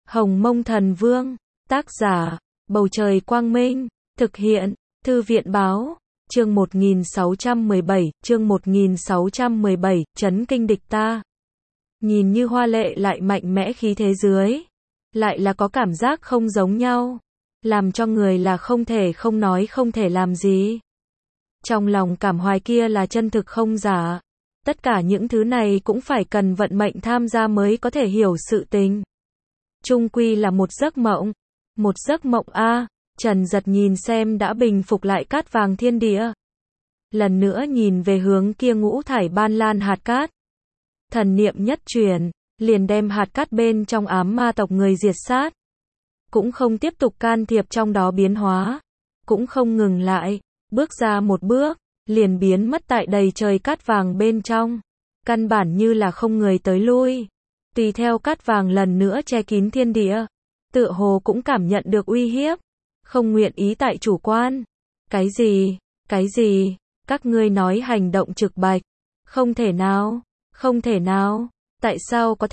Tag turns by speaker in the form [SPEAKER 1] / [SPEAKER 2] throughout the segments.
[SPEAKER 1] Hồng Mông Thần Vương, tác giả, Bầu Trời Quang Minh, thực hiện, Thư viện Báo, chương 1617, chấn kinh địch ta. Nhìn như hoa lệ lại mạnh mẽ khí thế dưới, lại là có cảm giác không giống nhau, làm cho người là không thể không nói không thể làm gì. Trong lòng cảm hoài kia là chân thực không giả, tất cả những thứ này cũng phải cần vận mệnh tham gia mới có thể hiểu sự tình. Chung quy là một giấc mộng a. Trần Giật nhìn xem đã bình phục lại cát vàng thiên địa. Lần nữa nhìn về hướng kia ngũ thải ban lan hạt cát. Thần niệm nhất chuyển, liền đem hạt cát bên trong ám ma tộc người diệt sát. Cũng không tiếp tục can thiệp trong đó biến hóa. Cũng không ngừng lại, bước ra một bước, liền biến mất tại đầy trời cát vàng bên trong. Căn bản như là không người tới lui. Tùy theo cát vàng lần nữa che kín thiên địa. Tựa hồ cũng cảm nhận được uy hiếp. Không nguyện ý tại chủ quan. Cái gì, các ngươi nói hành động trực bạch. Không thể nào, tại sao có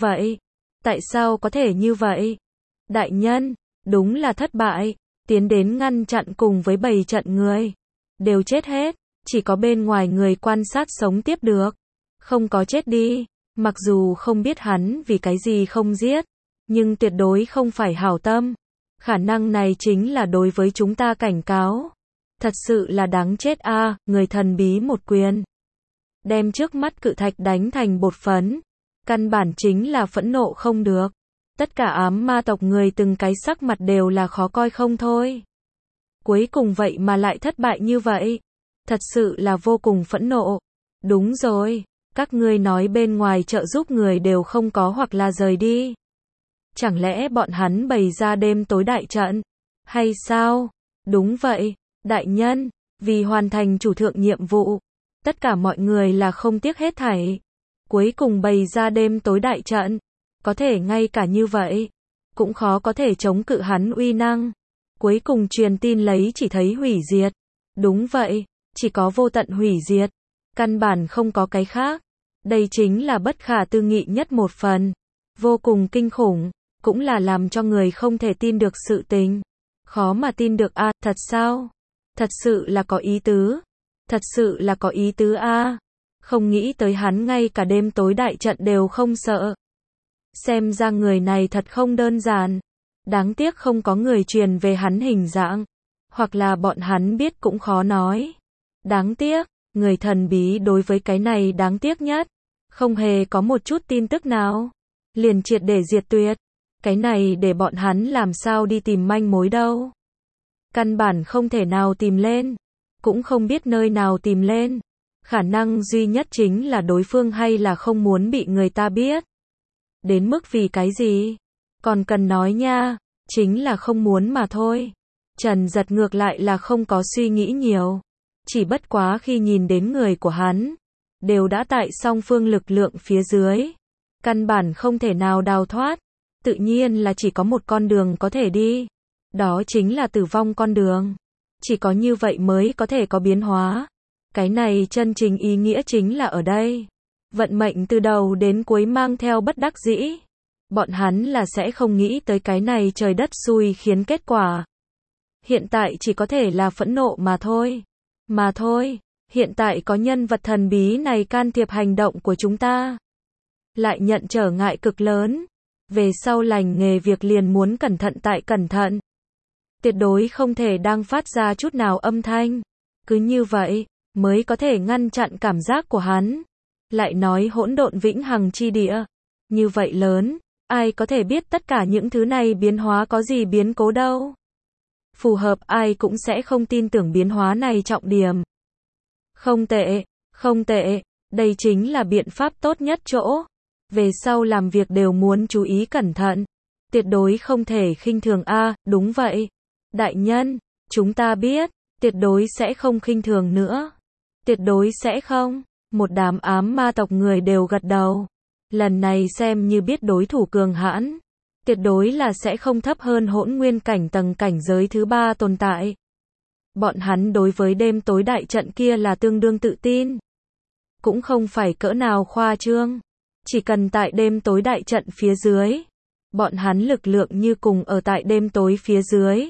[SPEAKER 1] thể như vậy? Đại nhân, đúng là thất bại, tiến đến ngăn chặn cùng với 7 trận người. Đều chết hết, chỉ có bên ngoài người quan sát sống tiếp được. Không có chết đi, mặc dù không biết hắn vì cái gì không giết, nhưng tuyệt đối không phải hảo tâm. Khả năng này chính là đối với chúng ta cảnh cáo. Thật sự là đáng chết a. Người thần bí một quyền đem trước mắt cự thạch đánh thành bột phấn. Căn bản chính là phẫn nộ không được. Tất cả ám ma tộc người từng cái sắc mặt đều là khó coi không thôi. Cuối cùng vậy mà lại thất bại như vậy. Thật sự là vô cùng phẫn nộ. Đúng rồi, các ngươi nói bên ngoài trợ giúp người đều không có hoặc là rời đi. Chẳng lẽ bọn hắn bày ra đêm tối đại trận? Hay sao? Đúng vậy, đại nhân, vì hoàn thành chủ thượng nhiệm vụ, tất cả mọi người là không tiếc hết thảy. Cuối cùng bày ra đêm tối đại trận, có thể ngay cả như vậy, cũng khó có thể chống cự hắn uy năng. Cuối cùng truyền tin lấy chỉ thấy hủy diệt. Đúng vậy, chỉ có vô tận hủy diệt, căn bản không có cái khác. Đây chính là bất khả tư nghị nhất một phần, vô cùng kinh khủng. Cũng là làm cho người không thể tin được sự tình. Khó mà tin được a. Thật sao? Thật sự là có ý tứ a. Không nghĩ tới hắn ngay cả đêm tối đại trận đều không sợ. Xem ra người này thật không đơn giản. Đáng tiếc không có người truyền về hắn hình dạng. Hoặc là bọn hắn biết cũng khó nói. Đáng tiếc, người thần bí đối với cái này đáng tiếc nhất. Không hề có một chút tin tức nào. Liền triệt để diệt tuyệt. Cái này để bọn hắn làm sao đi tìm manh mối đâu. Căn bản không thể nào tìm lên. Cũng không biết nơi nào tìm lên. Khả năng duy nhất chính là đối phương hay là không muốn bị người ta biết. Đến mức vì cái gì? Còn cần nói nha. Chính là không muốn mà thôi. Trần Giật ngược lại là không có suy nghĩ nhiều. Chỉ bất quá khi nhìn đến người của hắn. Đều đã tại song phương lực lượng phía dưới. Căn bản không thể nào đào thoát. Tự nhiên là chỉ có một con đường có thể đi. Đó chính là tử vong con đường. Chỉ có như vậy mới có thể có biến hóa. Cái này chân chính ý nghĩa chính là ở đây. Vận mệnh từ đầu đến cuối mang theo bất đắc dĩ. Bọn hắn là sẽ không nghĩ tới cái này trời đất xui khiến kết quả. Hiện tại chỉ có thể là phẫn nộ mà thôi. Hiện tại có nhân vật thần bí này can thiệp hành động của chúng ta. Lại nhận trở ngại cực lớn. Về sau lành nghề việc liền muốn cẩn thận. Tuyệt đối không thể đang phát ra chút nào âm thanh. Cứ như vậy, mới có thể ngăn chặn cảm giác của hắn. Lại nói hỗn độn vĩnh hằng chi địa. Như vậy lớn, ai có thể biết tất cả những thứ này biến hóa có gì biến cố đâu. Phù hợp ai cũng sẽ không tin tưởng biến hóa này trọng điểm. Không tệ, đây chính là biện pháp tốt nhất chỗ. Về sau làm việc đều muốn chú ý cẩn thận. Tuyệt đối không thể khinh thường a. Đúng vậy. Đại nhân, chúng ta biết, tuyệt đối sẽ không khinh thường nữa. Tuyệt đối sẽ không. Một đám ám ma tộc người đều gật đầu. Lần này xem như biết đối thủ cường hãn. Tuyệt đối là sẽ không thấp hơn hỗn nguyên cảnh tầng cảnh giới thứ 3 tồn tại. Bọn hắn đối với đêm tối đại trận kia là tương đương tự tin. Cũng không phải cỡ nào khoa trương. Chỉ cần tại đêm tối đại trận phía dưới, Bọn hắn lực lượng như cùng ở tại đêm tối phía dưới.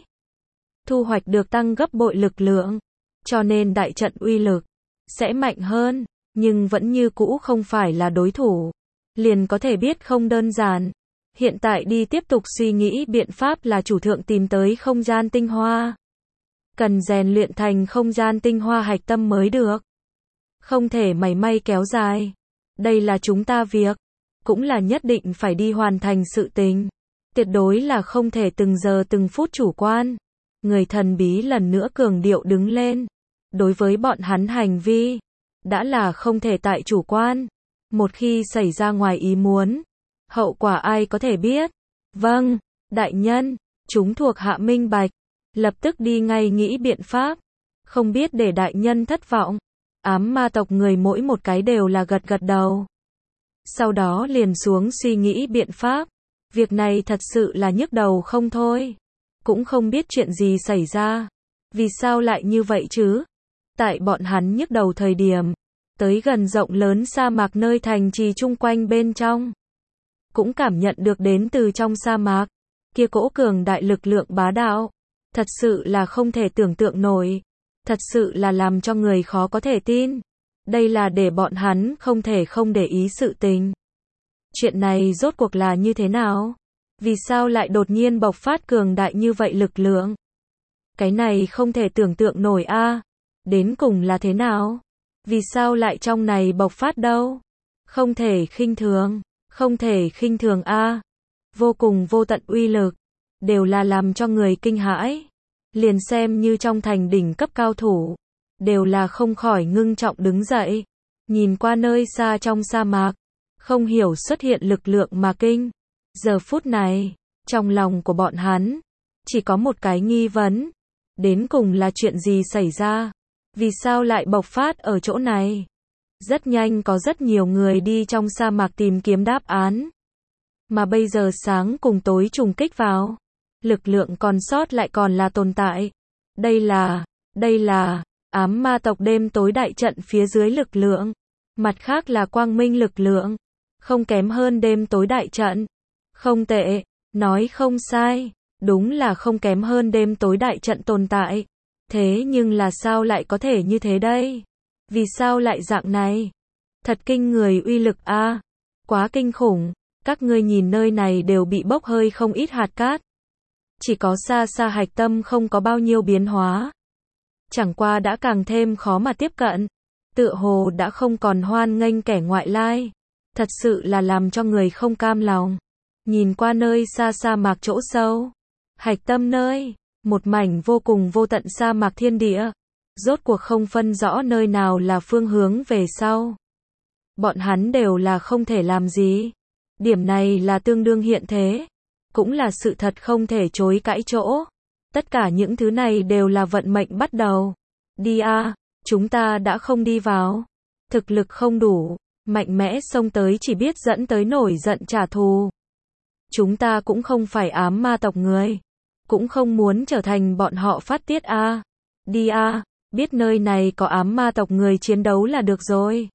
[SPEAKER 1] Thu hoạch được tăng gấp bội lực lượng. Cho nên đại trận uy lực sẽ mạnh hơn, nhưng vẫn như cũ không phải là đối thủ. Liền có thể biết không đơn giản. Hiện tại đi tiếp tục suy nghĩ biện pháp là chủ thượng tìm tới không gian tinh hoa. Cần rèn luyện thành không gian tinh hoa hạch tâm mới được. Không thể mảy may kéo dài. Đây là chúng ta việc. Cũng là nhất định phải đi hoàn thành sự tình. Tuyệt đối là không thể từng giờ từng phút chủ quan. Người thần bí lần nữa cường điệu đứng lên. Đối với bọn hắn hành vi, đã là không thể tại chủ quan. Một khi xảy ra ngoài ý muốn, hậu quả ai có thể biết. Vâng, đại nhân, chúng thuộc hạ minh bạch. Lập tức đi ngay nghĩ biện pháp. Không biết để đại nhân thất vọng. Ám ma tộc người mỗi một cái đều là gật gật đầu. Sau đó liền xuống suy nghĩ biện pháp. Việc này thật sự là nhức đầu không thôi. Cũng không biết chuyện gì xảy ra. Vì sao lại như vậy chứ? Tại bọn hắn nhức đầu thời điểm, tới gần rộng lớn sa mạc nơi thành trì chung quanh bên trong. Cũng cảm nhận được đến từ trong sa mạc, kia cỗ cường đại lực lượng bá đạo. Thật sự là không thể tưởng tượng nổi. Thật sự là làm cho người khó có thể tin. Đây là để bọn hắn không thể không để ý sự tình. Chuyện này rốt cuộc là như thế nào? Vì sao lại đột nhiên bộc phát cường đại như vậy lực lượng? Cái này không thể tưởng tượng nổi a. Đến cùng là thế nào? Vì sao lại trong này bộc phát đâu? Không thể khinh thường, không thể khinh thường a. Vô cùng vô tận uy lực, đều là làm cho người kinh hãi. Liền xem như trong thành đỉnh cấp cao thủ, đều là không khỏi ngưng trọng đứng dậy, nhìn qua nơi xa trong sa mạc, không hiểu xuất hiện lực lượng mà kinh. Giờ phút này, trong lòng của bọn hắn, chỉ có một cái nghi vấn, đến cùng là chuyện gì xảy ra? Vì sao lại bộc phát ở chỗ này? Rất nhanh có rất nhiều người đi trong sa mạc tìm kiếm đáp án. Mà bây giờ sáng cùng tối trùng kích vào, lực lượng còn sót lại còn là tồn tại. Đây là ám ma tộc đêm tối đại trận phía dưới lực lượng. Mặt khác là quang minh lực lượng, không kém hơn đêm tối đại trận. Không tệ, nói không sai, đúng là không kém hơn đêm tối đại trận tồn tại. Thế nhưng là sao lại có thể như thế đây? Vì sao lại dạng này? Thật kinh người uy lực a, quá kinh khủng. Các ngươi nhìn nơi này đều bị bốc hơi không ít hạt cát. Chỉ có xa xa hạch tâm không có bao nhiêu biến hóa. Chẳng qua đã càng thêm khó mà tiếp cận. Tựa hồ đã không còn hoan nghênh kẻ ngoại lai. Thật sự là làm cho người không cam lòng. Nhìn qua nơi xa sa mạc chỗ sâu. Hạch tâm nơi, một mảnh vô cùng vô tận sa mạc thiên địa. Rốt cuộc không phân rõ nơi nào là phương hướng về sau. Bọn hắn đều là không thể làm gì. Điểm này là tương đương hiện thế. Cũng là sự thật không thể chối cãi chỗ. Tất cả những thứ này đều là vận mệnh bắt đầu. Đi a, chúng ta đã không đi vào. Thực lực không đủ, mạnh mẽ xông tới chỉ biết dẫn tới nổi giận trả thù. Chúng ta cũng không phải ám ma tộc người. Cũng không muốn trở thành bọn họ phát tiết a. Đi a, biết nơi này có ám ma tộc người chiến đấu là được rồi.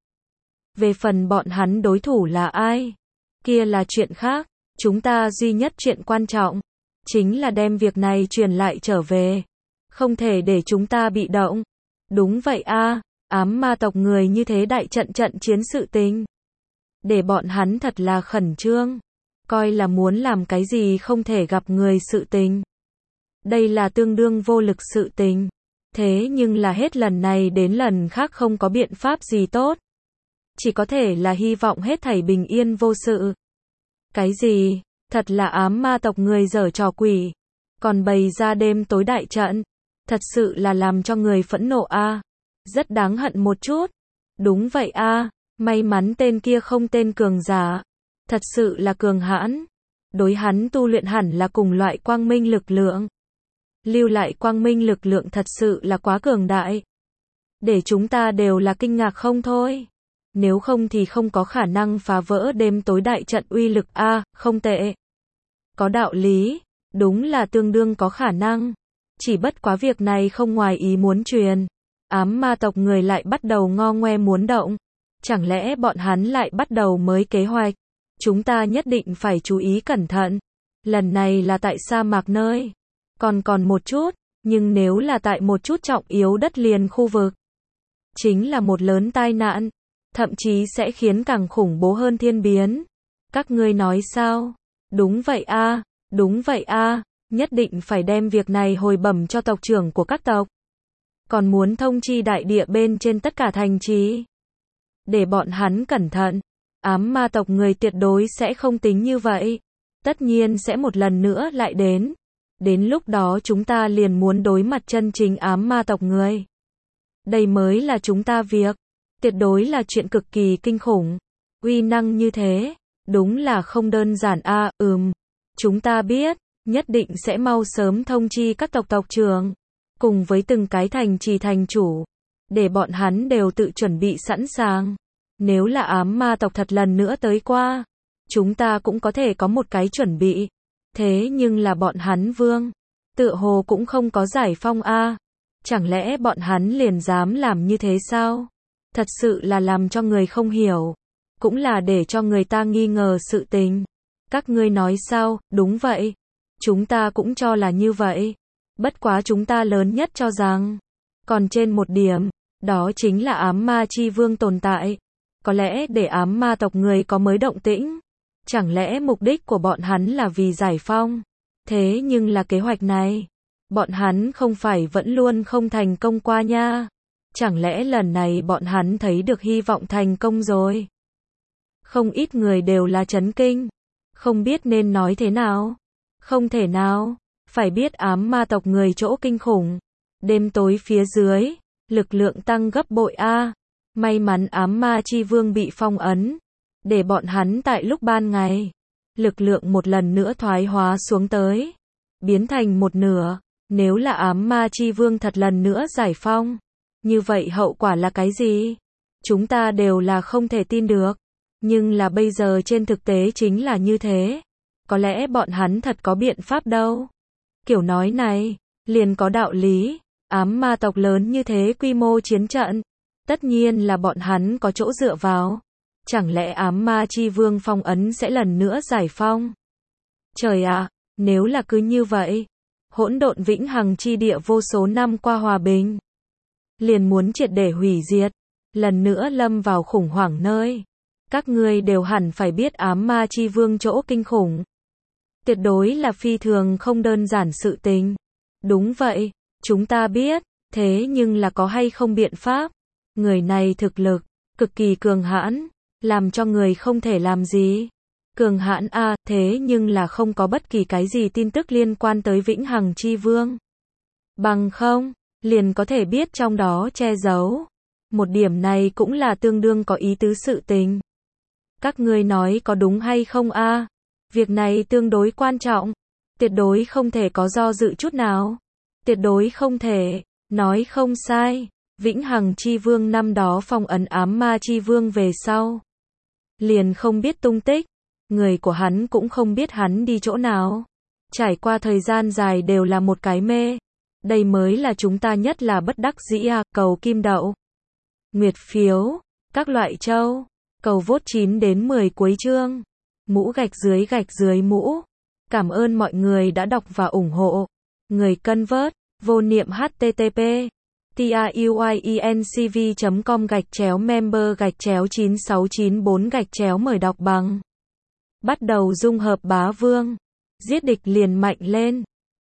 [SPEAKER 1] Về phần bọn hắn đối thủ là ai? Kia là chuyện khác. Chúng ta duy nhất chuyện quan trọng chính là đem việc này truyền lại trở về. Không thể để chúng ta bị động. Đúng vậy a, ám ma tộc người như thế đại trận chiến sự tình. Để bọn hắn thật là khẩn trương. Coi là muốn làm cái gì không thể gặp người sự tình. Đây là tương đương vô lực sự tình. Thế nhưng là hết lần này đến lần khác không có biện pháp gì tốt. Chỉ có thể là hy vọng hết thảy bình yên vô sự. Cái gì? Thật là ám ma tộc người giở trò quỷ. Còn bày ra đêm tối đại trận. Thật sự là làm cho người phẫn nộ a. Rất đáng hận một chút. Đúng vậy a, may mắn tên kia không tên cường giả. Thật sự là cường hãn. Đối hắn tu luyện hẳn là cùng loại quang minh lực lượng. Lưu lại quang minh lực lượng thật sự là quá cường đại. Để chúng ta đều là kinh ngạc không thôi. Nếu không thì không có khả năng phá vỡ đêm tối đại trận uy lực a, không tệ. Có đạo lý, đúng là tương đương có khả năng. Chỉ bất quá việc này không ngoài ý muốn truyền. Ám ma tộc người lại bắt đầu ngo ngoe muốn động. Chẳng lẽ bọn hắn lại bắt đầu mới kế hoạch? Chúng ta nhất định phải chú ý cẩn thận. Lần này là tại sa mạc nơi. Còn một chút, nhưng nếu là tại một chút trọng yếu đất liền khu vực, chính là một lớn tai nạn, thậm chí sẽ khiến càng khủng bố hơn thiên biến. Các ngươi nói sao? Đúng vậy a, đúng vậy a, nhất định phải đem việc này hồi bẩm cho tộc trưởng của các tộc. Còn muốn thông chi đại địa bên trên tất cả thành trì, để bọn hắn cẩn thận. Ám ma tộc người tuyệt đối sẽ không tính như vậy. Tất nhiên sẽ một lần nữa lại đến. Đến lúc đó chúng ta liền muốn đối mặt chân chính ám ma tộc người. Đây mới là chúng ta việc. Tuyệt đối là chuyện cực kỳ kinh khủng. Uy năng như thế, đúng là không đơn giản a. Chúng ta biết, nhất định sẽ mau sớm thông chi các tộc trưởng, cùng với từng cái thành trì thành chủ, để bọn hắn đều tự chuẩn bị sẵn sàng. Nếu là ám ma tộc thật lần nữa tới qua, chúng ta cũng có thể có một cái chuẩn bị. Thế nhưng là bọn hắn vương, tựa hồ cũng không có giải phong a. Chẳng lẽ bọn hắn liền dám làm như thế sao? Thật sự là làm cho người không hiểu, cũng là để cho người ta nghi ngờ sự tình. Các ngươi nói sao? Đúng vậy, chúng ta cũng cho là như vậy. Bất quá chúng ta lớn nhất cho rằng, còn trên một điểm, đó chính là ám ma chi vương tồn tại. Có lẽ để ám ma tộc người có mới động tĩnh. Chẳng lẽ mục đích của bọn hắn là vì giải phong? Thế nhưng là kế hoạch này, bọn hắn không phải vẫn luôn không thành công qua nha? Chẳng lẽ lần này bọn hắn thấy được hy vọng thành công rồi? Không ít người đều là chấn kinh, không biết nên nói thế nào. Không thể nào, phải biết ám ma tộc người chỗ kinh khủng. Đêm tối phía dưới, lực lượng tăng gấp bội a. May mắn ám ma chi vương bị phong ấn, để bọn hắn tại lúc ban ngày, lực lượng một lần nữa thoái hóa xuống tới, biến thành một nửa. Nếu là ám ma chi vương thật lần nữa giải phong, như vậy hậu quả là cái gì? Chúng ta đều là không thể tin được. Nhưng là bây giờ trên thực tế chính là như thế. Có lẽ bọn hắn thật có biện pháp đâu. Kiểu nói này, liền có đạo lý. Ám ma tộc lớn như thế quy mô chiến trận, tất nhiên là bọn hắn có chỗ dựa vào. Chẳng lẽ ám ma chi vương phong ấn sẽ lần nữa giải phong? Trời ạ, nếu là cứ như vậy, hỗn độn vĩnh hằng chi địa vô số năm qua hòa bình, liền muốn triệt để hủy diệt, lần nữa lâm vào khủng hoảng nơi. Các ngươi đều hẳn phải biết ám ma chi vương chỗ kinh khủng. Tuyệt đối là phi thường không đơn giản sự tình. Đúng vậy, chúng ta biết, thế nhưng là có hay không biện pháp? Người này thực lực cực kỳ cường hãn, làm cho người không thể làm gì. Cường hãn a, thế nhưng là không có bất kỳ cái gì tin tức liên quan tới vĩnh hằng chi vương. Bằng không, liền có thể biết trong đó che giấu. Một điểm này cũng là tương đương có ý tứ sự tình. Các ngươi nói có đúng hay không a? Việc này tương đối quan trọng, tuyệt đối không thể có do dự chút nào. Tuyệt đối không thể, nói không sai. Vĩnh hằng chi vương năm đó phong ấn ám ma chi vương về sau, liền không biết tung tích. Người của hắn cũng không biết hắn đi chỗ nào. Trải qua thời gian dài đều là một cái mê. Đây mới là chúng ta nhất là bất đắc dĩ à. Cầu kim đậu, nguyệt phiếu, các loại châu. Cầu vote 9 đến 10 cuối chương. Mũ gạch dưới mũ. Cảm ơn mọi người đã đọc và ủng hộ. Người cân vớt, vô niệm http tiuyencv.com/member/9694 mời đọc bằng. Bắt đầu dung hợp bá vương. Giết địch liền mạnh lên.